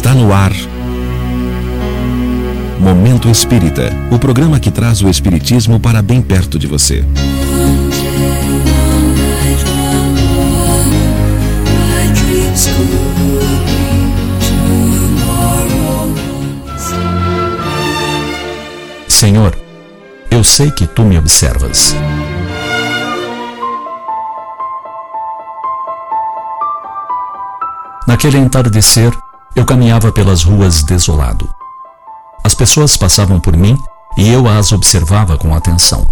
Está no ar Momento Espírita, o programa que traz o espiritismo para bem perto de você. Senhor, eu sei que Tu me observas. Naquele entardecer, eu caminhava pelas ruas desolado. As pessoas passavam por mim e eu as observava com atenção.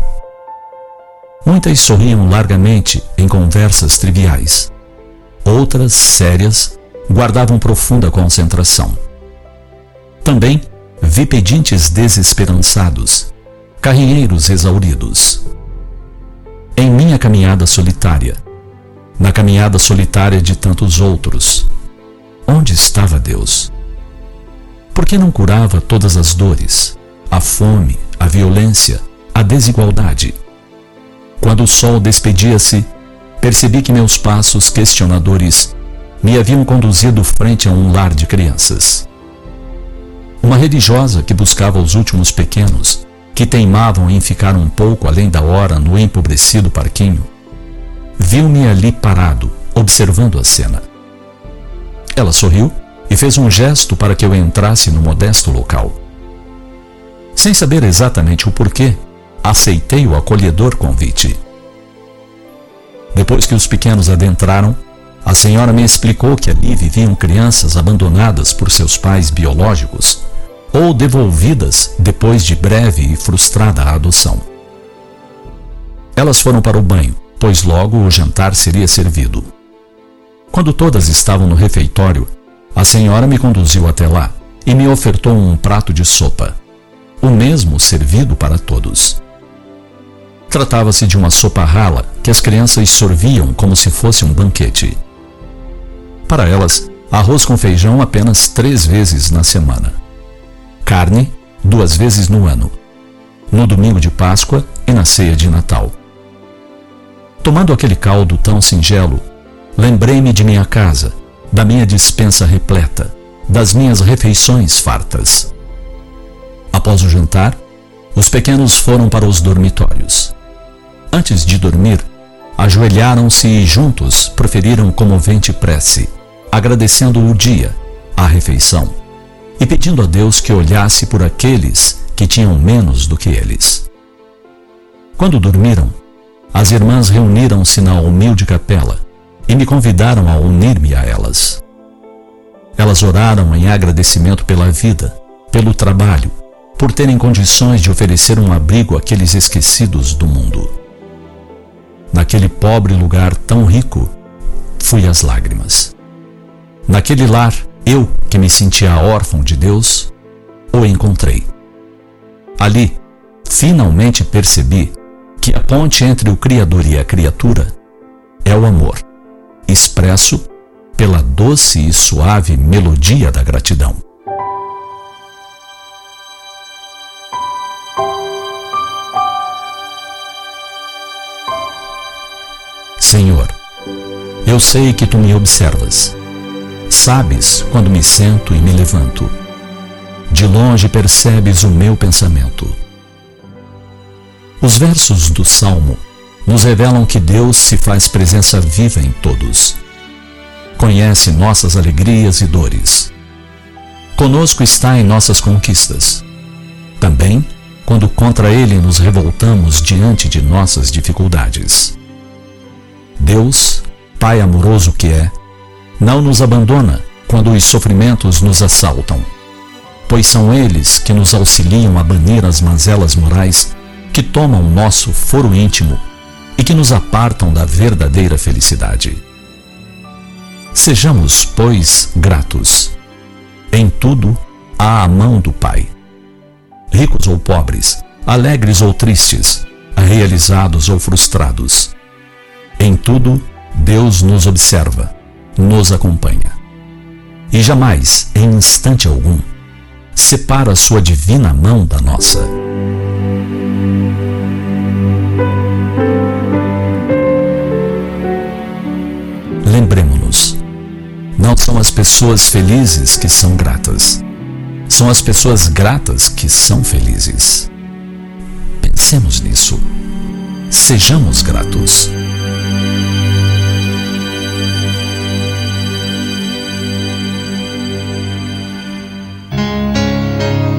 Muitas sorriam largamente em conversas triviais. Outras, sérias, guardavam profunda concentração. Também vi pedintes desesperançados, carrinheiros exauridos. Em minha caminhada solitária, na caminhada solitária de tantos outros, onde estava Deus? Por que não curava todas as dores, a fome, a violência, a desigualdade? Quando o sol despedia-se, percebi que meus passos questionadores me haviam conduzido frente a um lar de crianças. Uma religiosa que buscava os últimos pequenos, que teimavam em ficar um pouco além da hora no empobrecido parquinho, viu-me ali parado, observando a cena. Ela sorriu e fez um gesto para que eu entrasse no modesto local. Sem saber exatamente o porquê, aceitei o acolhedor convite. Depois que os pequenos adentraram, a senhora me explicou que ali viviam crianças abandonadas por seus pais biológicos ou devolvidas depois de breve e frustrada adoção. Elas foram para o banho, pois logo o jantar seria servido. Quando todas estavam no refeitório, a senhora me conduziu até lá e me ofertou um prato de sopa, o mesmo servido para todos. Tratava-se de uma sopa rala que as crianças sorviam como se fosse um banquete. Para elas, arroz com feijão apenas 3 vezes na semana. Carne 2 vezes no ano, no domingo de Páscoa e na ceia de Natal. Tomando aquele caldo tão singelo, lembrei-me de minha casa, da minha despensa repleta, das minhas refeições fartas. Após o jantar, os pequenos foram para os dormitórios. Antes de dormir, ajoelharam-se e juntos proferiram comovente prece, agradecendo o dia, a refeição, e pedindo a Deus que olhasse por aqueles que tinham menos do que eles. Quando dormiram, as irmãs reuniram-se na humilde capela e me convidaram a unir-me a elas. Elas oraram em agradecimento pela vida, pelo trabalho, por terem condições de oferecer um abrigo àqueles esquecidos do mundo. Naquele pobre lugar tão rico, fui às lágrimas. Naquele lar, eu, que me sentia órfão de Deus, o encontrei. Ali, finalmente percebi que a ponte entre o Criador e a criatura é o amor, expresso pela doce e suave melodia da gratidão. Senhor, eu sei que Tu me observas. Sabes quando me sento e me levanto. De longe percebes o meu pensamento. Os versos do Salmo nos revelam que Deus se faz presença viva em todos. Conhece nossas alegrias e dores. Conosco está em nossas conquistas. Também quando contra Ele nos revoltamos diante de nossas dificuldades. Deus, Pai amoroso que é, não nos abandona quando os sofrimentos nos assaltam, pois são eles que nos auxiliam a banir as mazelas morais que tomam nosso foro íntimo e que nos apartam da verdadeira felicidade. Sejamos, pois, gratos. Em tudo há a mão do Pai. Ricos ou pobres, alegres ou tristes, realizados ou frustrados. Em tudo, Deus nos observa, nos acompanha. E jamais, em instante algum, separa sua divina mão da nossa. Lembremo-nos, não são as pessoas pessoas felizes que são gratas. São as pessoas gratas que são felizes. Pensemos nisso. Sejamos gratos.